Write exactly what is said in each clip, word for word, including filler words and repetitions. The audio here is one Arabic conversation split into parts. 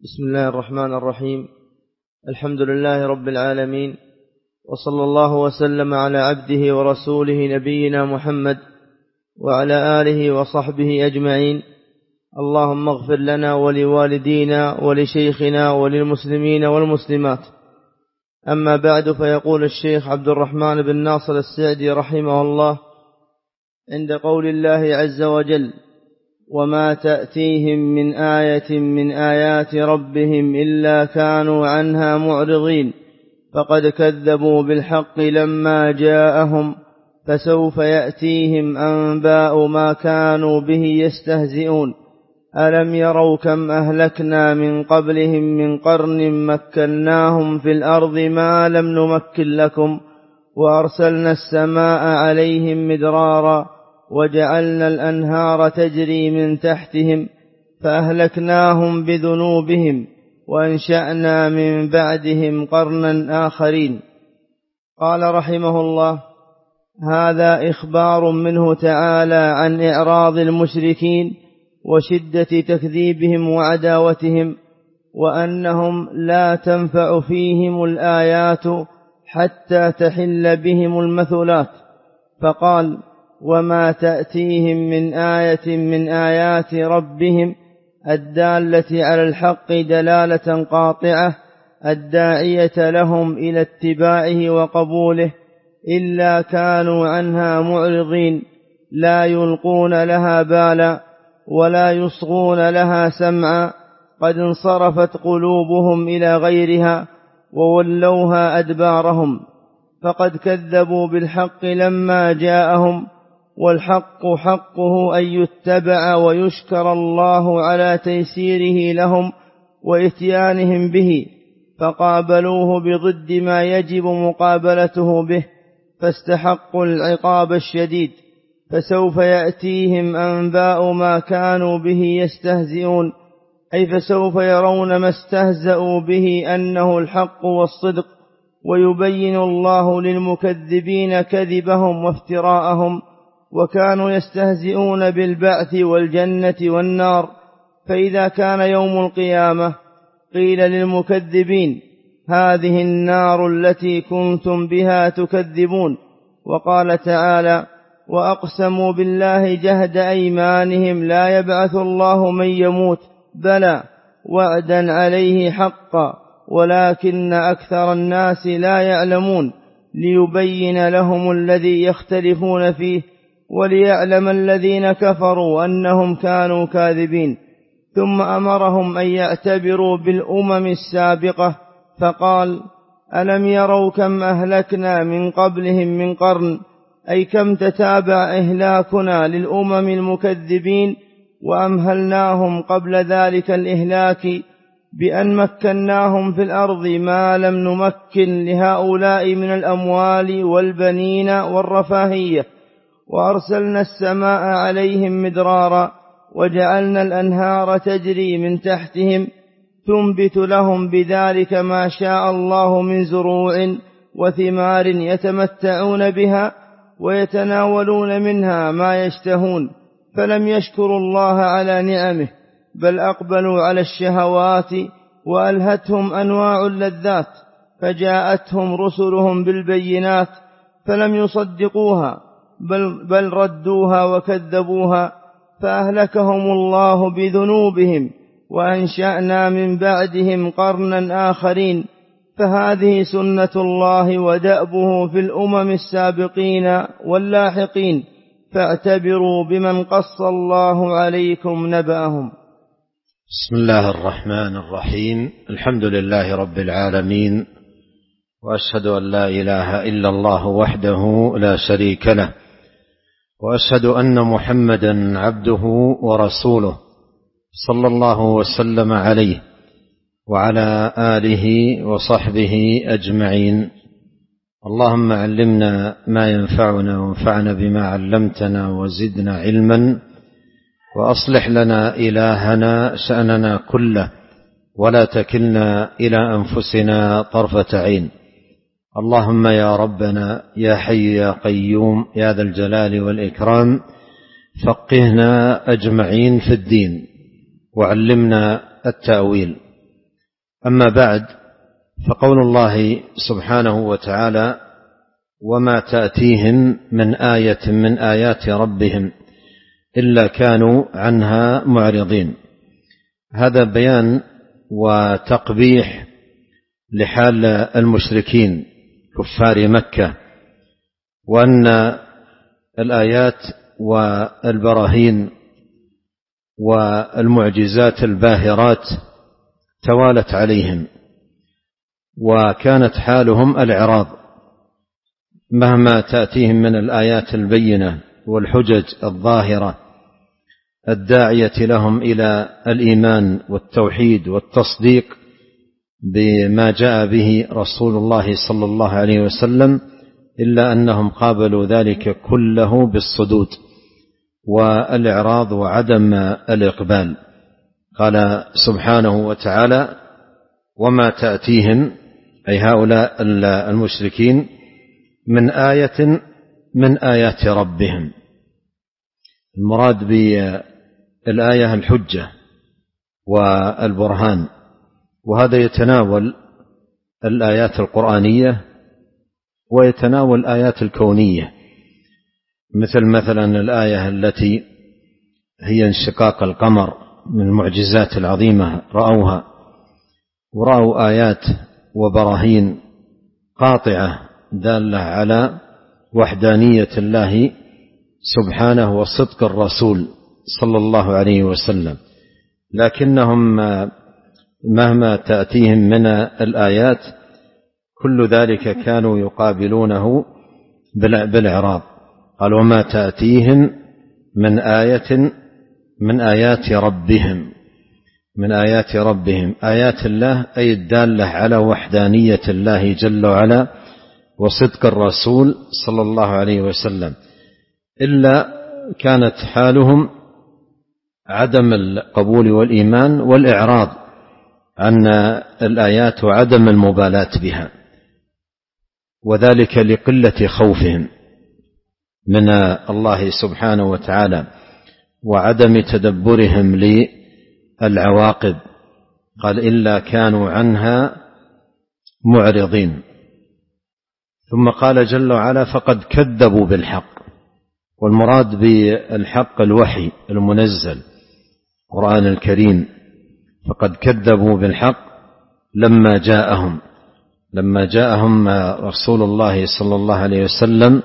بسم الله الرحمن الرحيم. الحمد لله رب العالمين، وصلى الله وسلم على عبده ورسوله نبينا محمد وعلى آله وصحبه أجمعين. اللهم اغفر لنا ولوالدينا ولشيخنا وللمسلمين والمسلمات. أما بعد، فيقول الشيخ عبد الرحمن بن ناصر السعدي رحمه الله عند قول الله عز وجل: وما تأتيهم من آية من آيات ربهم إلا كانوا عنها معرضين فقد كذبوا بالحق لما جاءهم فسوف يأتيهم أنباء ما كانوا به يستهزئون ألم يروا كم أهلكنا من قبلهم من قرن مكناهم في الأرض ما لم نمكن لكم وأرسلنا السماء عليهم مدرارا وجعلنا الأنهار تجري من تحتهم فأهلكناهم بذنوبهم وأنشأنا من بعدهم قرنا آخرين. قال رحمه الله: هذا إخبار منه تعالى عن إعراض المشركين وشدة تكذيبهم وعداوتهم، وأنهم لا تنفع فيهم الآيات حتى تحل بهم المثلات. فقال: وما تأتيهم من آية من آيات ربهم الدالة على الحق دلالة قاطعة الداعية لهم إلى اتباعه وقبوله إلا كانوا عنها معرضين لا يلقون لها بالا ولا يصغون لها سمعا، قد انصرفت قلوبهم إلى غيرها وولوها أدبارهم، فقد كذبوا بالحق لما جاءهم، والحق حقه أن يتبع ويشكر الله على تيسيره لهم وإتيانهم به، فقابلوه بضد ما يجب مقابلته به فاستحقوا العقاب الشديد، فسوف يأتيهم أنباء ما كانوا به يستهزئون، أي فسوف يرون ما استهزأوا به أنه الحق والصدق، ويبين الله للمكذبين كذبهم وافتراءهم. وكانوا يستهزئون بالبعث والجنة والنار، فإذا كان يوم القيامة قيل للمكذبين: هذه النار التي كنتم بها تكذبون. وقال تعالى: وأقسموا بالله جهد أيمانهم لا يبعث الله من يموت بلى وعدا عليه حقا ولكن أكثر الناس لا يعلمون، ليبين لهم الذي يختلفون فيه وليعلم الذين كفروا أنهم كانوا كاذبين. ثم أمرهم أن يعتبروا بالأمم السابقة فقال: ألم يروا كم أهلكنا من قبلهم من قرن، أي كم تتابع إهلاكنا للأمم المكذبين، وأمهلناهم قبل ذلك الإهلاك بأن مكناهم في الأرض ما لم نمكن لهؤلاء من الأموال والبنين والرفاهية، وأرسلنا السماء عليهم مدرارا وجعلنا الأنهار تجري من تحتهم تنبت لهم بذلك ما شاء الله من زروع وثمار يتمتعون بها ويتناولون منها ما يشتهون، فلم يشكروا الله على نعمه بل أقبلوا على الشهوات وألهتهم أنواع اللذات، فجاءتهم رسلهم بالبينات فلم يصدقوها بل, بل ردوها وكذبوها، فأهلكهم الله بذنوبهم وأنشأنا من بعدهم قرنا آخرين. فهذه سنة الله ودأبه في الأمم السابقين واللاحقين، فاعتبروا بمن قص الله عليكم نبأهم. بسم الله الرحمن الرحيم. الحمد لله رب العالمين، وأشهد أن لا إله إلا الله وحده لا شريك له، وأشهد أن محمدا عبده ورسوله صلى الله وسلم عليه وعلى آله وصحبه أجمعين. اللهم علمنا ما ينفعنا وانفعنا بما علمتنا وزدنا علما، وأصلح لنا إلهنا شأننا كله ولا تكلنا إلى أنفسنا طرفة عين. اللهم يا ربنا يا حي يا قيوم يا ذا الجلال والإكرام فقهنا أجمعين في الدين وعلمنا التأويل. أما بعد، فقول الله سبحانه وتعالى: وما تأتيهم من آية من آيات ربهم إلا كانوا عنها معرضين، هذا بيان وتقبيح لحال المشركين كفار مكة، وأن الآيات والبراهين والمعجزات الباهرات توالت عليهم، وكانت حالهم الإعراض مهما تأتيهم من الآيات البينة والحجج الظاهرة الداعية لهم إلى الإيمان والتوحيد والتصديق بما جاء به رسول الله صلى الله عليه وسلم، إلا أنهم قابلوا ذلك كله بالصدود والإعراض وعدم الإقبال. قال سبحانه وتعالى: وما تأتيهم، أي هؤلاء المشركين، من آية من آيات ربهم. المراد بالآية الحجة والبرهان، وهذا يتناول الآيات القرآنية ويتناول الآيات الكونية، مثل مثلا الآية التي هي انشقاق القمر من المعجزات العظيمة رأوها، ورأوا آيات وبراهين قاطعة دالة على وحدانية الله سبحانه وصدق الرسول صلى الله عليه وسلم، لكنهم مهما تأتيهم من الآيات كل ذلك كانوا يقابلونه بالإعراض. قال: وما تأتيهم من آية من آيات ربهم، من آيات ربهم، آيات الله أي الدالة على وحدانية الله جل وعلا وصدق الرسول صلى الله عليه وسلم، إلا كانت حالهم عدم القبول والإيمان والإعراض عن الآيات وعدم المبالاة بها، وذلك لقلة خوفهم من الله سبحانه وتعالى وعدم تدبرهم للعواقب. قال: إلا كانوا عنها معرضين. ثم قال جل وعلا: فقد كذبوا بالحق. والمراد بالحق الوحي المنزل القرآن الكريم. فقد كذبوا بالحق لما جاءهم لما جاءهم رسول الله صلى الله عليه وسلم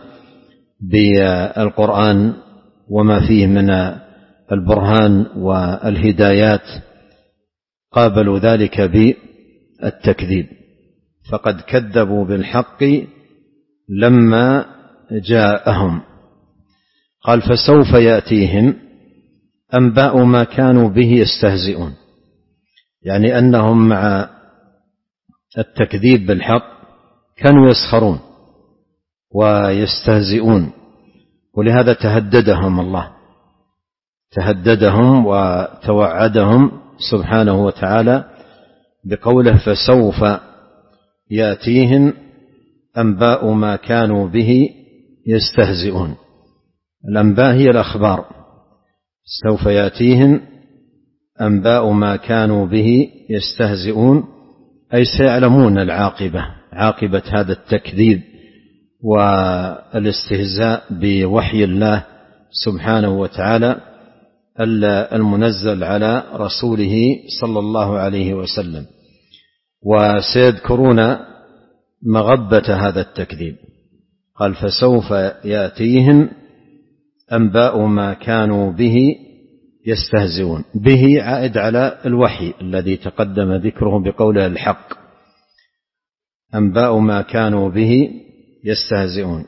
بالقرآن وما فيه من البرهان والهدايات، قابلوا ذلك بالتكذيب. فقد كذبوا بالحق لما جاءهم. قال: فسوف يأتيهم أنباء ما كانوا به يستهزئون، يعني أنهم مع التكذيب بالحق كانوا يسخرون ويستهزئون، ولهذا تهددهم الله تهددهم وتوعدهم سبحانه وتعالى بقوله: فسوف يأتيهم أنباء ما كانوا به يستهزئون. الأنباء هي الأخبار. سوف يأتيهم أنباء ما كانوا به يستهزئون، أي سيعلمون العاقبة، عاقبة هذا التكذيب والاستهزاء بوحي الله سبحانه وتعالى المنزل على رسوله صلى الله عليه وسلم، وسيذكرون مغبة هذا التكذيب. قال: فسوف يأتيهم أنباء ما كانوا به يستهزئون. به عائد على الوحي الذي تقدم ذكره بقوله الحق. أنباء ما كانوا به يستهزئون.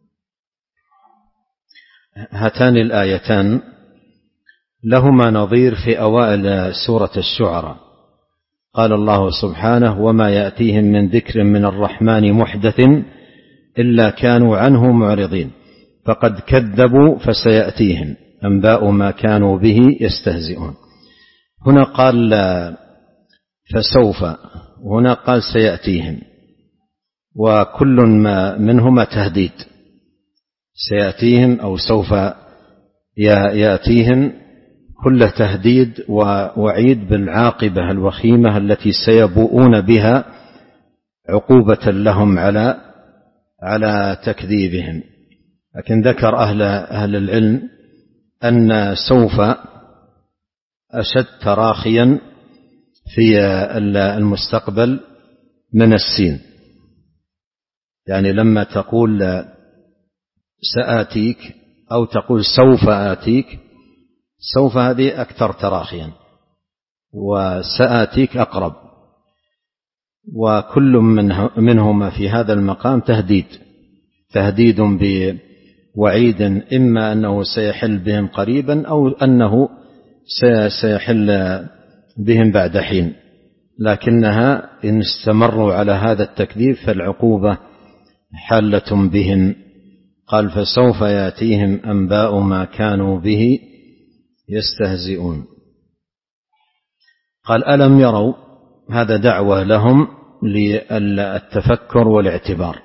هاتان الآيتان لهما نظير في أوائل سورة الشعراء. قال الله سبحانه: وما يأتيهم من ذكر من الرحمن محدث إلا كانوا عنه معرضين، فقد كذبوا فسيأتيهم أنباء ما كانوا به يستهزئون. هنا قال فسوف، وهنا قال سيأتيهم، وكل ما منهما تهديد. سيأتيهم أو سوف يأتيهم كله تهديد ووعيد بالعاقبة الوخيمة التي سيبوؤون بها عقوبة لهم على على تكذيبهم. لكن ذكر أهل أهل العلم أن سوف أشد تراخيا في المستقبل من السين، يعني لما تقول سآتيك أو تقول سوف آتيك، سوف هذه أكثر تراخيا وسآتيك أقرب، وكل منهما في هذا المقام تهديد تهديد بوعيد إما أنه سيحل بهم قريبا أو أنه سيحل بهم بعد حين، لكنها إن استمروا على هذا التكذيب فالعقوبة حالة بهم. قال فسوف يأتيهم أنباء ما كانوا به يستهزئون. قال ألم يروا، هذا دعوة لهم للتفكر والاعتبار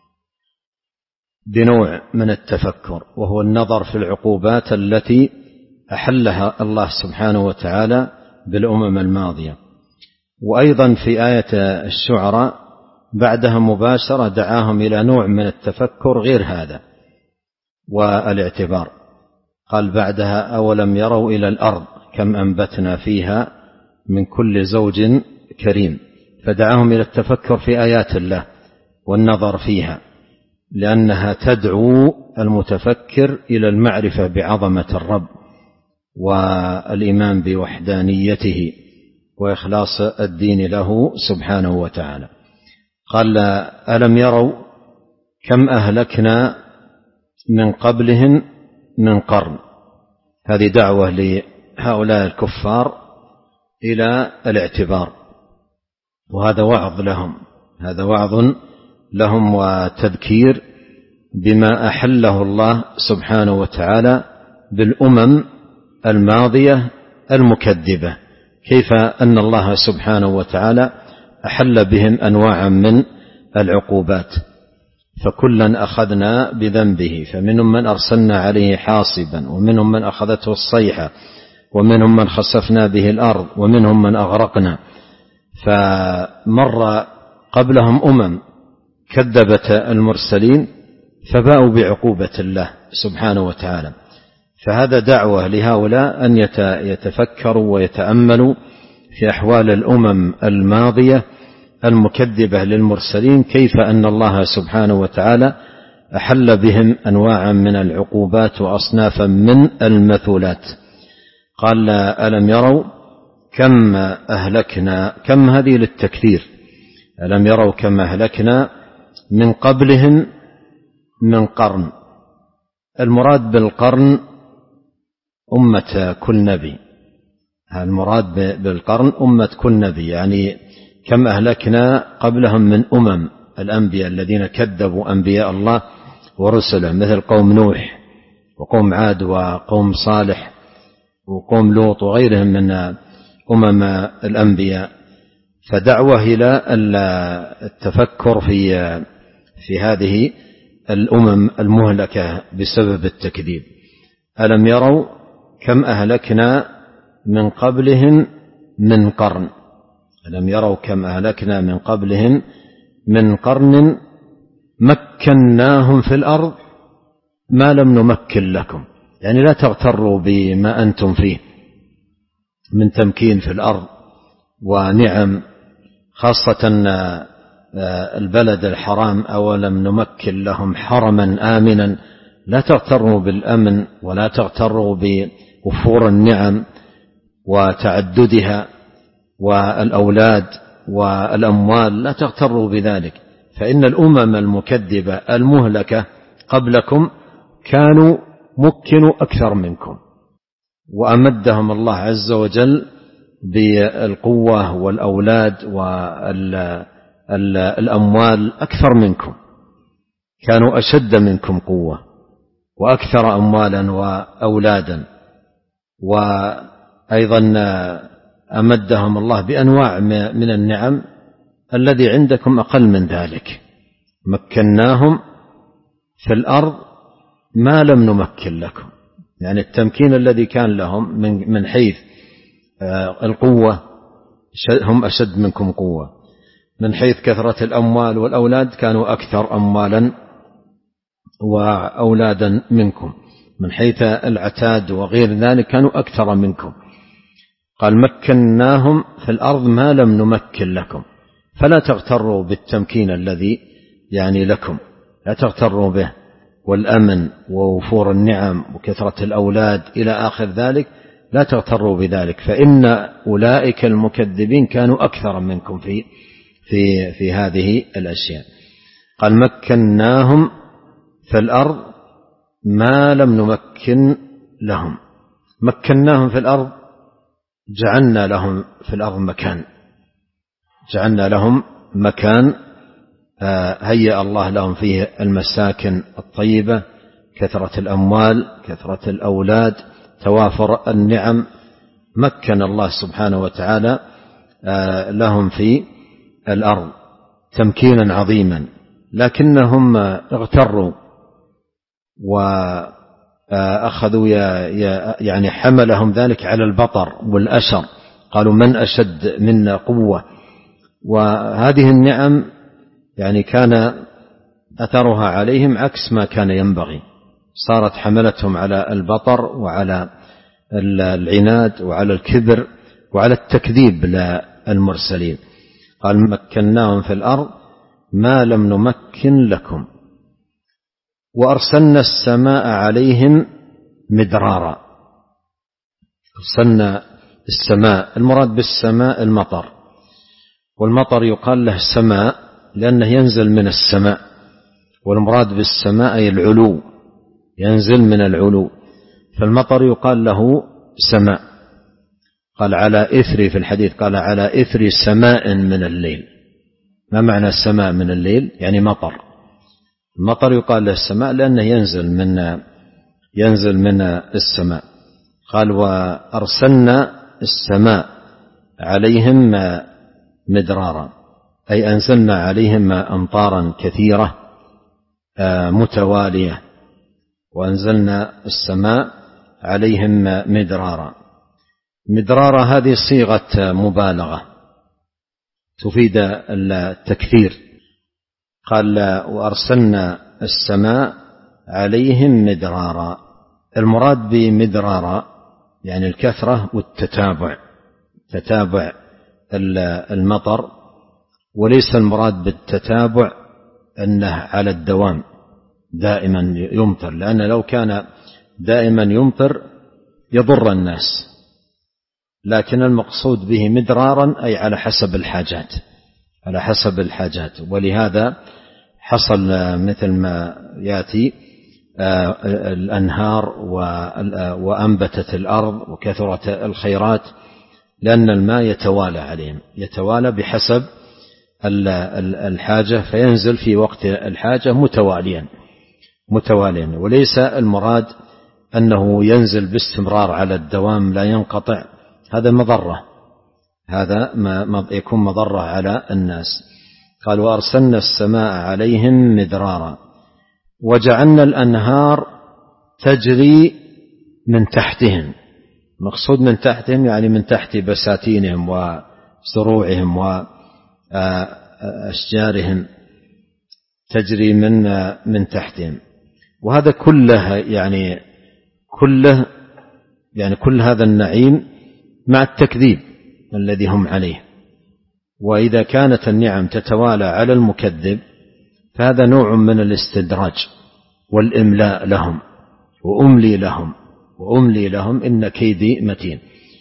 بنوع من التفكر، وهو النظر في العقوبات التي أحلها الله سبحانه وتعالى بالأمم الماضية. وأيضا في آية الشعراء بعدها مباشرة دعاهم إلى نوع من التفكر غير هذا والاعتبار. قال بعدها أولم يروا إلى الأرض كم أنبتنا فيها من كل زوج كريم، فدعاهم إلى التفكر في آيات الله والنظر فيها، لأنها تدعو المتفكر إلى المعرفة بعظمة الرب والإيمان بوحدانيته وإخلاص الدين له سبحانه وتعالى. قال ألم يروا كم أهلكنا من قبلهم من قرن، هذه دعوة لهؤلاء الكفار إلى الاعتبار، وهذا وعظ لهم هذا وعظ لهم وتذكير بما أحله الله سبحانه وتعالى بالأمم الماضية المكذبة، كيف أن الله سبحانه وتعالى أحل بهم أنواعا من العقوبات. فكلا أخذنا بذنبه، فمنهم من أرسلنا عليه حاصبا، ومنهم من أخذته الصيحة، ومنهم من خسفنا به الأرض، ومنهم من أغرقنا. فمر قبلهم أمم كذبت المرسلين فباءوا بعقوبة الله سبحانه وتعالى. فهذا دعوة لهؤلاء أن يتفكروا ويتأملوا في أحوال الأمم الماضية المكذبة للمرسلين، كيف أن الله سبحانه وتعالى أحل بهم أنواعا من العقوبات وأصنافا من المثولات. قال ألم يروا كم أهلكنا، كم هذه للتكثير، ألم يروا كم أهلكنا من قبلهم من قرن. المراد بالقرن أمة كل نبي، المراد بالقرن أمة كل نبي، يعني كم أهلكنا قبلهم من أمم الأنبياء الذين كذبوا أنبياء الله ورسله، مثل قوم نوح وقوم عاد وقوم صالح وقوم لوط وغيرهم من أمم الأنبياء. فدعوة إلى التفكر في في هذه الأمم المهلكة بسبب التكذيب. ألم يروا كم أهلكنا من قبلهم من قرن، ألم يروا كم أهلكنا من قبلهم من قرن مكناهم في الأرض ما لم نمكن لكم، يعني لا تغتروا بما أنتم فيه من تمكين في الأرض ونعم، خاصة البلد الحرام أولم نمكن لهم حرما آمنا. لا تغتروا بالأمن ولا تغتروا بوفور النعم وتعددها والأولاد والأموال، لا تغتروا بذلك، فإن الأمم المكذبة المهلكة قبلكم كانوا مكنوا أكثر منكم، وأمدهم الله عز وجل بالقوة والأولاد والأموال أكثر منكم، كانوا أشد منكم قوة وأكثر أموالا وأولادا. وأيضا أمدهم الله بأنواع من النعم الذي عندكم أقل من ذلك. مكناهم في الأرض ما لم نمكن لكم، يعني التمكين الذي كان لهم من من حيث القوة هم أشد منكم قوة، من حيث كثرة الأموال والأولاد كانوا أكثر أموالا وأولادا منكم، من حيث العتاد وغير ذلك كانوا أكثر منكم. قال مكناهم في الأرض ما لم نمكن لكم، فلا تغتروا بالتمكين الذي يعني لكم، لا تغتروا به، والأمن ووفور النعم وكثرة الأولاد إلى آخر ذلك، لا تغتروا بذلك، فإن أولئك المكذبين كانوا أكثر منكم في في في هذه الأشياء. قال مكناهم في الأرض ما لم نمكن لهم، مكناهم في الأرض جعلنا لهم في الأرض مكان، جعلنا لهم مكان هيأ الله لهم فيه المساكن الطيبة، كثرة الأموال، كثرة الأولاد، توافر النعم، مكن الله سبحانه وتعالى لهم في الأرض تمكينا عظيما، لكنهم اغتروا وأخذوا يعني حملهم ذلك على البطر والأشر، قالوا من أشد منا قوة، وهذه النعم يعني كان أثرها عليهم عكس ما كان ينبغي، صارت حملتهم على البطر وعلى العناد وعلى الكبر وعلى التكذيب للمرسلين. قال مكناهم في الأرض ما لم نمكن لكم وأرسلنا السماء عليهم مدرارا. أرسلنا السماء، المراد بالسماء المطر، والمطر يقال له سماء لأنه ينزل من السماء، والمراد بالسماء أي العلو، ينزل من العلو، فالمطر يقال له سماء. قال على إثر في الحديث، قال على إثر سماء من الليل. ما معنى السماء من الليل؟ يعني مطر، المطر يقال له السماء لأنه ينزل من ينزل من السماء. قال وأرسلنا السماء عليهم مدرارا، أي أنزلنا عليهم أمطارا كثيرة متوالية، وأنزلنا السماء عليهم مدرارا. مدرارا هذه صيغة مبالغة تفيد التكثير. قال وأرسلنا السماء عليهم مدرارا، المراد بمدرارا يعني الكثرة والتتابع، تتابع المطر، وليس المراد بالتتابع أنه على الدوام دائما يمطر، لأن لو كان دائما يمطر يضر الناس، لكن المقصود به مدرارا أي على حسب الحاجات، على حسب الحاجات. ولهذا حصل مثل ما يأتي الأنهار وأنبتت الأرض وكثرت الخيرات، لأن الماء يتوالى عليهم، يتوالى بحسب الحاجة، فينزل في وقت الحاجة متواليا متواليا وليس المراد أنه ينزل باستمرار على الدوام لا ينقطع، هذا مضرة، هذا ما يكون مضرة على الناس. قال وأرسلنا السماء عليهم مدرارا وجعلنا الأنهار تجري من تحتهم. مقصود من تحتهم يعني من تحت بساتينهم وزروعهم وأشجارهم، تجري من من تحتهم. وهذا كله يعني كله يعني كل هذا النعيم مع التكذيب الذي هم عليه. وإذا كانت النعم تتوالى على المكذب فهذا نوع من الاستدراج والإملاء لهم، وأملي لهم وأملي لهم إن كيدي متين،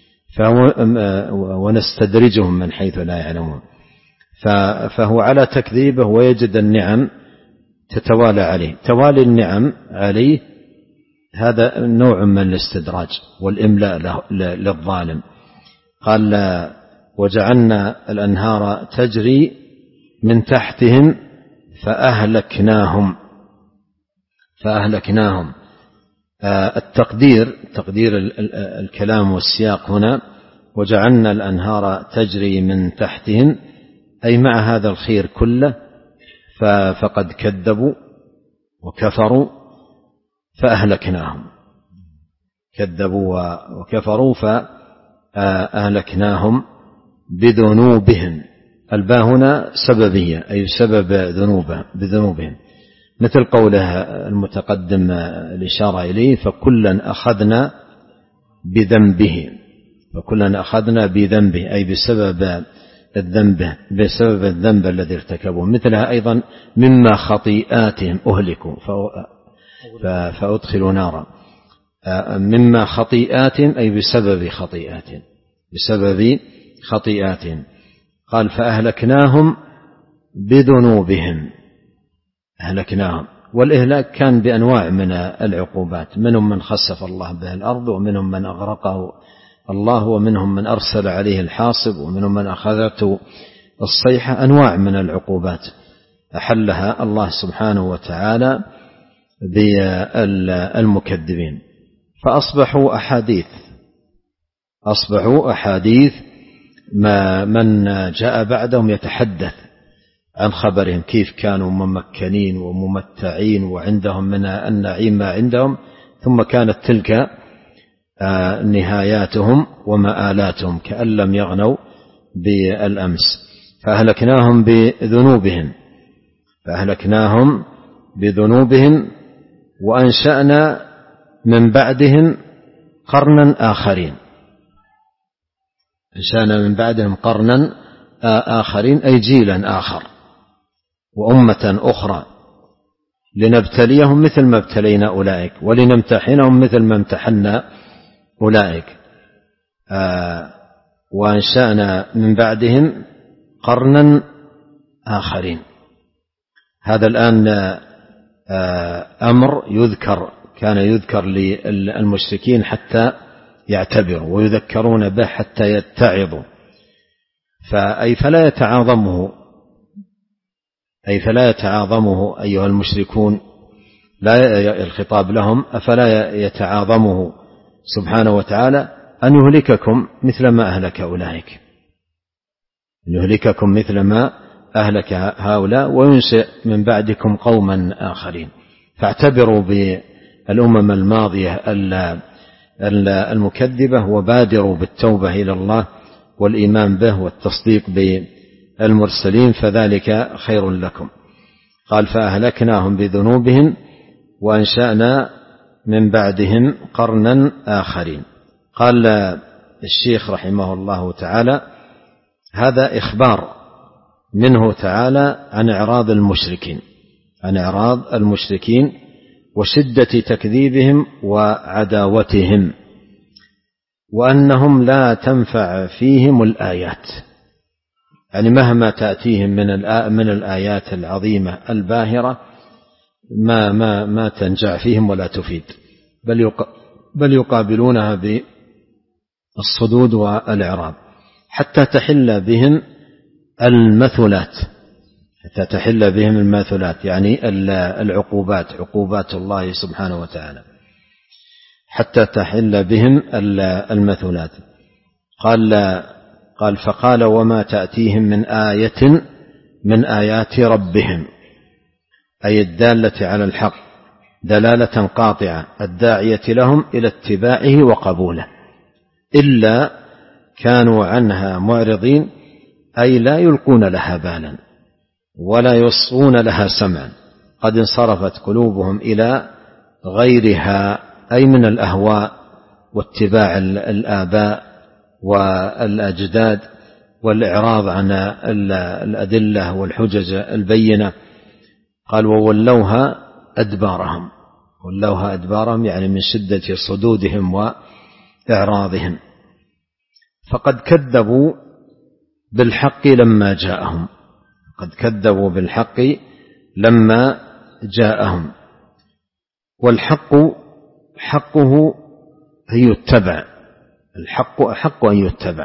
ونستدرجهم من حيث لا يعلمون. فهو على تكذيبه ويجد النعم تتوالى عليه، توالي النعم عليه هذا نوع من الاستدراج والإملاء للظالم. قال وجعلنا الأنهار تجري من تحتهم فأهلكناهم فأهلكناهم التقدير تقدير الكلام والسياق هنا وجعلنا الأنهار تجري من تحتهم، أي مع هذا الخير كله فقد كذبوا وكفروا فأهلكناهم. كذبوا وكفروا فأهلكناهم بذنوبهم. الباء هنا سببية أي سبب بذنوبهم، مثل قوله المتقدم الإشارة إليه فكلا أخذنا بذنبه، فكلا أخذنا بذنبه أي بسبب الذنب بسبب الذنب الذي ارتكبوه. مثلها أيضا مما خطيئاتهم أهلكوا فأدخلوا نارا، مما خطيئاتهم أي بسبب خطيئاتهم بسبب خطيئاتهم. قال فأهلكناهم بذنوبهم، أهلكناهم. والإهلاك كان بأنواع من العقوبات، منهم من خسف الله به الأرض، ومنهم من أغرقه الله، ومنهم من أرسل عليه الحاصب، ومنهم من أخذته الصيحة. أنواع من العقوبات أحلها الله سبحانه وتعالى بالمكذبين، فأصبحوا أحاديث أصبحوا أحاديث ما من جاء بعدهم يتحدث عن خبرهم، كيف كانوا ممكنين وممتعين وعندهم من النعيم ما عندهم، ثم كانت تلك نهاياتهم ومآلاتهم كأن لم يغنوا بالأمس. فأهلكناهم بذنوبهم فأهلكناهم بذنوبهم وأنشأنا من بعدهم قرنا آخرين أنشأنا من بعدهم قرنا آخرين أي جيلا آخر وأمة أخرى لنبتليهم مثل ما ابتلينا أولئك ولنمتحنهم مثل ما امتحنا أولئك. آه وأنشأنا من بعدهم قرنا آخرين. هذا الآن آه أمر يذكر كان يذكر للمشركين حتى يعتبروا ويذكرون به حتى يتعظوا، فأي فلا يتعاظمه أي فلا يتعاظمه أيها المشركون، لا الخطاب لهم، أفلا يتعاظمه سبحانه وتعالى أن يهلككم مثل ما أهلك أولئك، يهلككم مثل ما أهلك هؤلاء وينشئ من بعدكم قوما آخرين. فاعتبروا بالأمم الماضية المكذبة وبادروا بالتوبة إلى الله والإيمان به والتصديق بالمرسلين فذلك خير لكم. قال فأهلكناهم بذنوبهم وأنشأنا من بعدهم قرنا آخرين. قال الشيخ رحمه الله تعالى هذا إخبار منه تعالى عن إعراض المشركين عن إعراض المشركين وشدة تكذيبهم وعداوتهم، وأنهم لا تنفع فيهم الآيات، يعني مهما تأتيهم من من الآيات العظيمة الباهرة ما ما ما تنجع فيهم ولا تفيد، بل بل يقابلونها بالصدود والإعراض حتى تحل بهم المثلات حتى تحل بهم المثلات يعني العقوبات عقوبات الله سبحانه وتعالى حتى تحل بهم المثلات. قال قال فقال وما تأتيهم من آية من آيات ربهم، أي الدالة على الحق دلالة قاطعة الداعية لهم إلى اتباعه وقبوله، إلا كانوا عنها معرضين، أي لا يلقون لها بالا ولا يصغون لها سمعا، قد انصرفت قلوبهم إلى غيرها أي من الأهواء واتباع الآباء والأجداد والإعراض عن الأدلة والحجج البينة. قال وولوها أدبارهم ولوها أدبارهم يعني من شدة صدودهم وإعراضهم. فقد كذبوا بالحق لما جاءهم قد كذبوا بالحق لما جاءهم والحق حقه أن يتبع الحق أحق أن يتبع،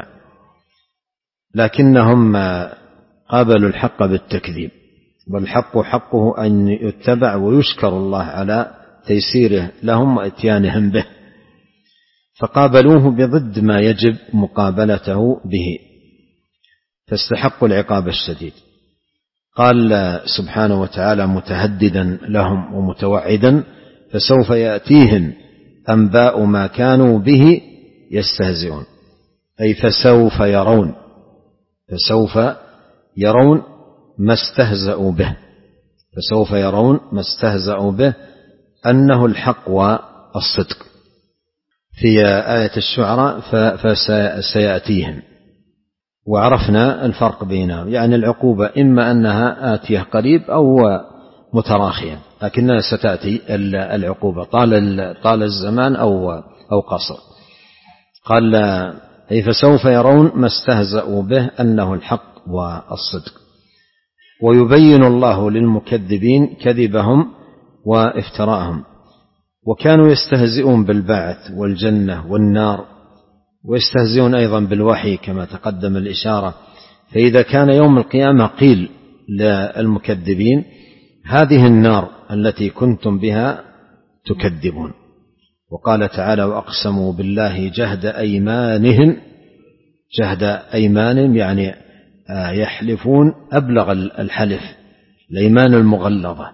لكنهم قابلوا الحق بالتكذيب، والحق حقه أن يتبع ويشكر الله على تيسيره لهم وإتيانهم به، فقابلوه بضد ما يجب مقابلته به فاستحقوا العقاب الشديد. قال سبحانه وتعالى متهددا لهم ومتوعدا فسوف يأتيهم أنباء ما كانوا به يستهزئون، أي فسوف يرون، فسوف يرون ما استهزأوا به، فسوف يرون ما استهزأوا به أنه الحق والصدق. في آية الشعراء فسيأتيهم، وعرفنا الفرق بينهم، يعني العقوبة إما أنها آتية قريب أو متراخية، لكنها ستأتي العقوبة طال طال الزمان أو أو قصر. قال أي فسوف يرون ما استهزأوا به أنه الحق والصدق، ويبين الله للمكذبين كذبهم وافتراءهم. وكانوا يستهزئون بالبعث والجنة والنار، ويستهزئون أيضا بالوحي كما تقدم الإشارة. فإذا كان يوم القيامة قيل للمكذبين هذه النار التي كنتم بها تكذبون. وقال تعالى وأقسموا بالله جهد أيمانهم، جهد أيمانهم يعني يحلفون أبلغ الحلف، الأيمان المغلظة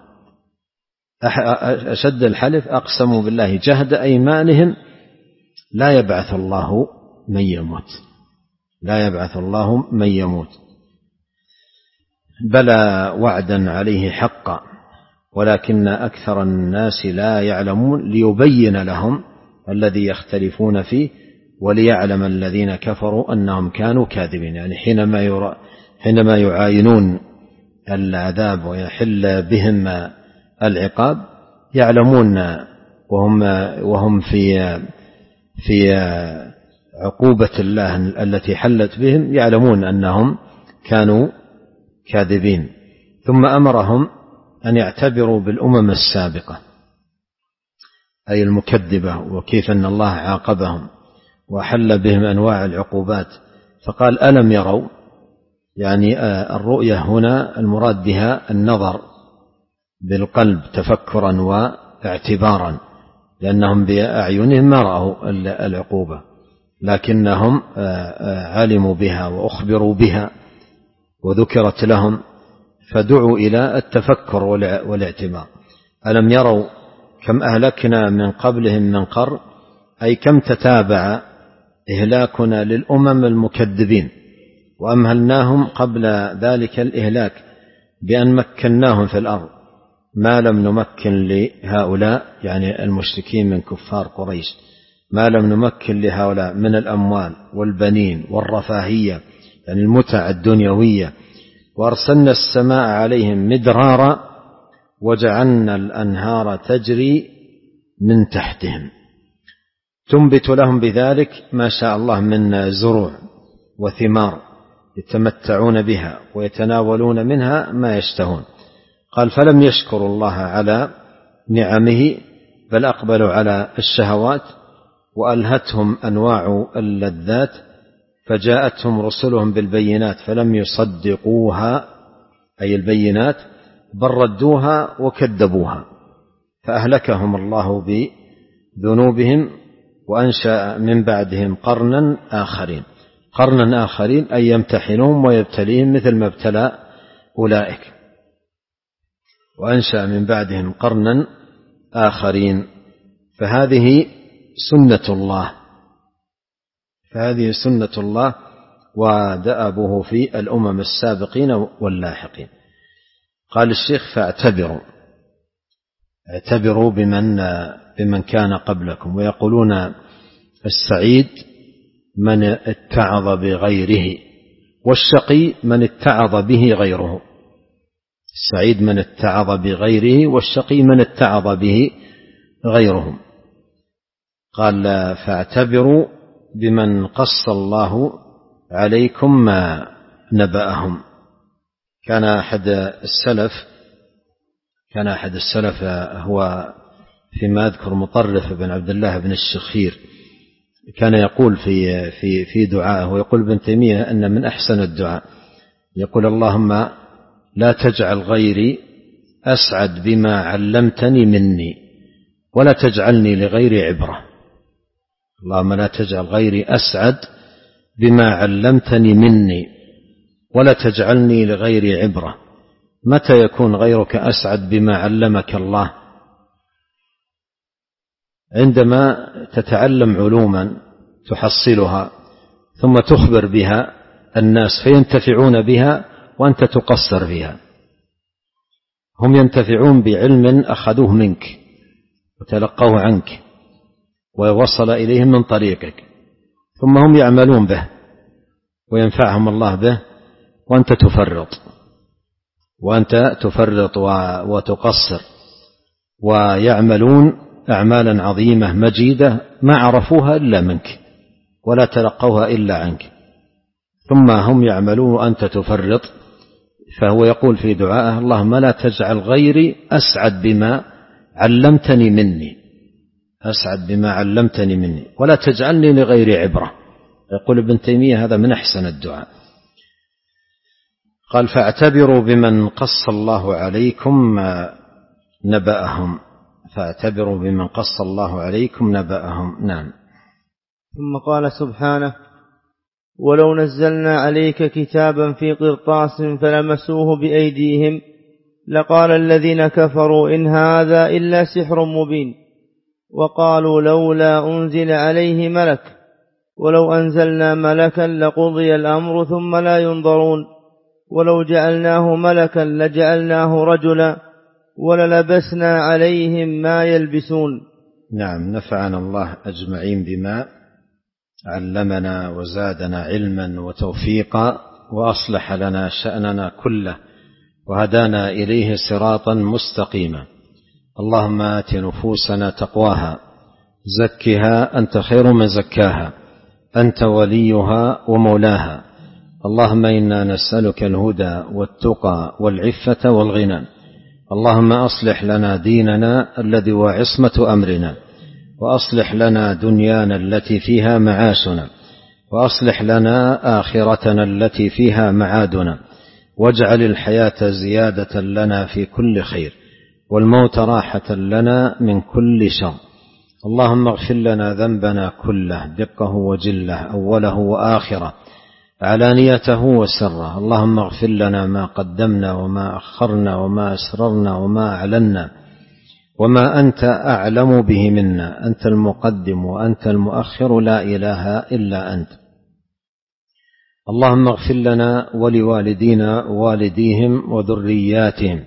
أشد الحلف. أقسموا بالله جهد أيمانهم لا يبعث الله من يموت، لا يبعث الله من يموت، بلى وعدا عليه حقا ولكن أكثر الناس لا يعلمون، ليبين لهم الذي يختلفون فيه وليعلم الذين كفروا أنهم كانوا كاذبين. يعني حينما يرى حينما يعاينون العذاب ويحل بهم العقاب يعلمون وهم وهم في في عقوبة الله التي حلت بهم، يعلمون أنهم كانوا كاذبين. ثم أمرهم أن يعتبروا بالأمم السابقة أي المكذبة، وكيف أن الله عاقبهم وحل بهم أنواع العقوبات. فقال ألم يروا، يعني الرؤية هنا المراد بها النظر بالقلب تفكرا واعتبارا، لأنهم بأعينهم ما رأوا العقوبة لكنهم علموا بها وأخبروا بها وذكرت لهم، فدعوا إلى التفكر والاعتبار. ألم يروا كم أهلكنا من قبلهم من قرن، أي كم تتابع إهلاكنا للأمم المكذبين، وأمهلناهم قبل ذلك الإهلاك بأن مكناهم في الأرض ما لم نمكن لهؤلاء، يعني المشركين من كفار قريش، ما لم نمكن لهؤلاء من الأموال والبنين والرفاهية، يعني المتع الدنيوية. وأرسلنا السماء عليهم مدرارا وجعلنا الأنهار تجري من تحتهم، تنبت لهم بذلك ما شاء الله من زروع وثمار يتمتعون بها ويتناولون منها ما يشتهون. قال فلم يشكروا الله على نعمه بل أقبلوا على الشهوات وألهتهم أنواع اللذات، فجاءتهم رسلهم بالبينات فلم يصدقوها أي البينات بل ردوها وكذبوها، فأهلكهم الله بذنوبهم وأنشأ من بعدهم قرنا آخرين. قرنا آخرين أي يمتحنهم ويبتليهم مثل ما ابتلى أولئك، وأنشأ من بعدهم قرنا آخرين. فهذه سنة الله، فهذه سنة الله ودأبه في الأمم السابقين واللاحقين. قال الشيخ فاعتبروا، اعتبروا بمن, بمن كان قبلكم. ويقولون السعيد من اتعظ بغيره، والشقي من اتعظ به غيره. السعيد من اتعظ بغيره، والشقي من اتعظ به غيرهم. قال فاعتبروا بمن قص الله عليكم ما نبأهم. كان أحد السلف كان أحد السلف هو فيما أذكر مطرف بن عبد الله بن الشخير، كان يقول في في في دعائه، ويقول ابن تيمية أن من أحسن الدعاء يقول اللهم لا تجعل غيري أسعد بما علمتني مني ولا تجعلني لغيري عبرة. اللهم لا تجعل غيري أسعد بما علمتني مني ولا تجعلني لغيري عبرة. متى يكون غيرك أسعد بما علمك الله؟ عندما تتعلم علوما تحصلها ثم تخبر بها الناس فينتفعون بها وأنت تقصر فيها. هم ينتفعون بعلم أخذوه منك وتلقوه عنك ووصل إليهم من طريقك، ثم هم يعملون به وينفعهم الله به وأنت تفرط وأنت تفرط وتقصر، ويعملون أعمالا عظيمة مجيدة ما عرفوها إلا منك ولا تلقوها إلا عنك، ثم هم يعملون وأنت تفرط. فهو يقول في دعائه: اللهم لا تجعل غيري أسعد بما علمتني مني أسعد بما علمتني مني ولا تجعلني لغيري عبرة. يقول ابن تيمية هذا من أحسن الدعاء. قال: فاعتبروا بمن قص الله عليكم نبأهم فاعتبروا بمن قص الله عليكم نبأهم. نعم. ثم قال سبحانه: ولو نزلنا عليك كتابا في قرطاس فلمسوه بأيديهم لقال الذين كفروا إن هذا إلا سحر مبين، وقالوا لولا أنزل عليه ملك ولو أنزلنا ملكا لقضي الأمر ثم لا ينظرون ولو جعلناه ملكا لجعلناه رجلا وللبسنا عليهم ما يلبسون. نعم. نفعنا الله أجمعين بما علمنا وزادنا علما وتوفيقا وأصلح لنا شأننا كله وهدانا إليه صراطا مستقيما. اللهم آت نفوسنا تقواها زكها أنت خير من زكاها أنت وليها ومولاها. اللهم إنا نسألك الهدى والتقى والعفة والغنى. اللهم أصلح لنا ديننا الذي هو عصمة أمرنا، وأصلح لنا دنيانا التي فيها معاشنا، وأصلح لنا آخرتنا التي فيها معادنا، واجعل الحياة زيادة لنا في كل خير والموت راحة لنا من كل شر. اللهم اغفر لنا ذنبنا كله دقه وجله أوله وآخره علانيته وسره. اللهم اغفر لنا ما قدمنا وما أخرنا وما أسررنا وما أعلنا وما أنت أعلم به منا. أنت المقدم وأنت المؤخر لا إله إلا أنت. اللهم اغفر لنا ولوالدينا ووالديهم وذرياتهم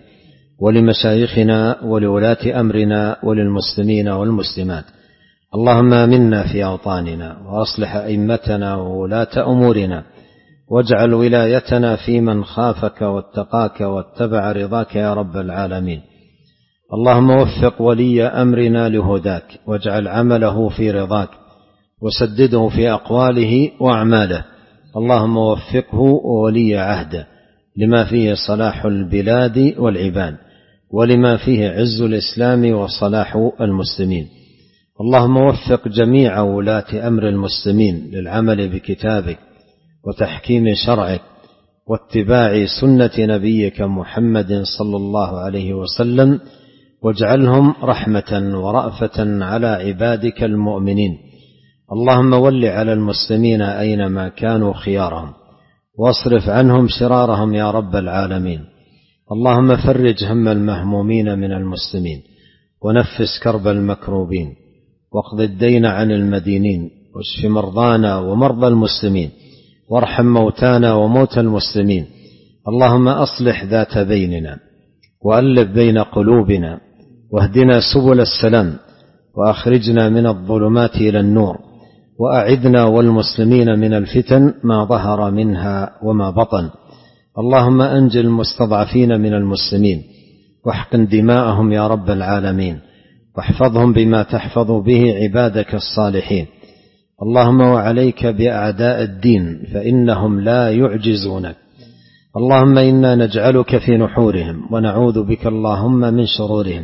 ولمشايخنا ولولاة أمرنا وللمسلمين والمسلمات. اللهم آمنا في أوطاننا وأصلح أئمتنا وولاة أمورنا، واجعل ولايتنا في من خافك واتقاك واتبع رضاك يا رب العالمين. اللهم وفق ولي أمرنا لهداك، واجعل عمله في رضاك، وسدده في أقواله وأعماله. اللهم وفقه وولي عهده لما فيه صلاح البلاد والعباد، ولما فيه عز الإسلام وصلاح المسلمين. اللهم وفق جميع ولاة أمر المسلمين للعمل بكتابك وتحكيم شرعك واتباع سنة نبيك محمد صلى الله عليه وسلم، واجعلهم رحمة ورأفة على عبادك المؤمنين. اللهم ول على المسلمين أينما كانوا خيارهم، واصرف عنهم شرارهم يا رب العالمين. اللهم فرج هم المهمومين من المسلمين، ونفس كرب المكروبين، واقض الدين عن المدينين، واشف مرضانا ومرضى المسلمين، وارحم موتانا وموتى المسلمين. اللهم أصلح ذات بيننا، وألف بين قلوبنا، واهدنا سبل السلام، وأخرجنا من الظلمات إلى النور، وأعذنا والمسلمين من الفتن ما ظهر منها وما بطن. اللهم أنج المستضعفين من المسلمين، واحقن دماءهم يا رب العالمين، واحفظهم بما تحفظ به عبادك الصالحين. اللهم وعليك بأعداء الدين فإنهم لا يعجزونك. اللهم إنا نجعلك في نحورهم، ونعوذ بك اللهم من شرورهم.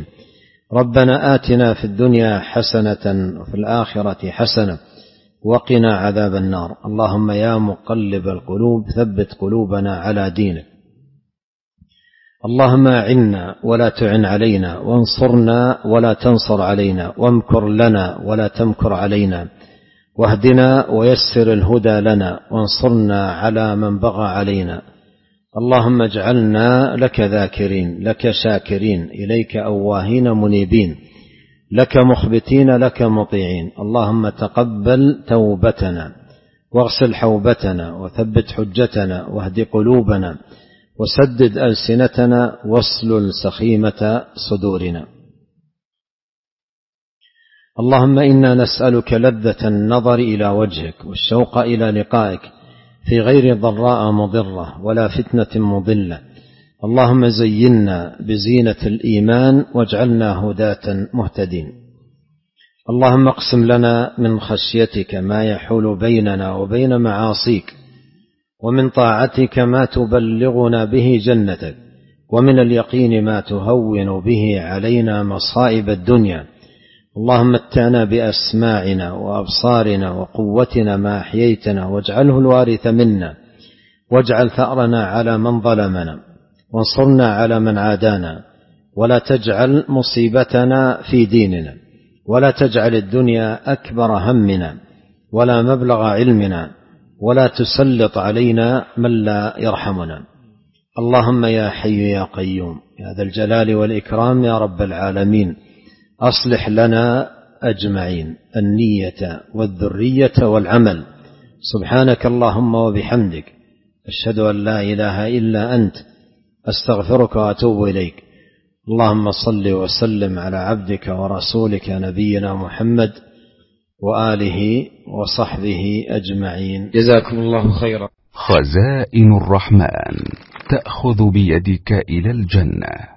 ربنا آتنا في الدنيا حسنة وفي الآخرة حسنة وقنا عذاب النار. اللهم يا مقلب القلوب ثبت قلوبنا على دينك. اللهم أعنا ولا تعن علينا، وانصرنا ولا تنصر علينا، وامكر لنا ولا تمكر علينا، واهدنا ويسر الهدى لنا، وانصرنا على من بغى علينا. اللهم اجعلنا لك ذاكرين، لك شاكرين، إليك أواهين منيبين، لك مخبتين لك مطيعين. اللهم تقبل توبتنا واغسل حوبتنا وثبت حجتنا واهد قلوبنا وسدد ألسنتنا واسلل سخيمة صدورنا. اللهم إنا نسألك لذة النظر إلى وجهك والشوق إلى لقائك في غير ضراء مضرة ولا فتنة مضلة. اللهم زينا بزينة الإيمان واجعلنا هداة مهتدين. اللهم اقسم لنا من خشيتك ما يحول بيننا وبين معاصيك، ومن طاعتك ما تبلغنا به جنتك، ومن اليقين ما تهون به علينا مصائب الدنيا. اللهم متعنا بأسماعنا وأبصارنا وقوتنا ما أحييتنا، واجعله الوارث منا، واجعل ثأرنا على من ظلمنا، وانصرنا على من عادانا، ولا تجعل مصيبتنا في ديننا، ولا تجعل الدنيا أكبر همنا ولا مبلغ علمنا، ولا تسلط علينا من لا يرحمنا. اللهم يا حي يا قيوم يا ذا الجلال والإكرام يا رب العالمين، أصلح لنا أجمعين النية والذرية والعمل. سبحانك اللهم وبحمدك، أشهد أن لا إله إلا أنت، أستغفرك وأتوب إليك. اللهم صل وسلم على عبدك ورسولك نبينا محمد وآله وصحبه أجمعين. جزاكم الله خيرا. خزائن الرحمن تأخذ بيدك إلى الجنة.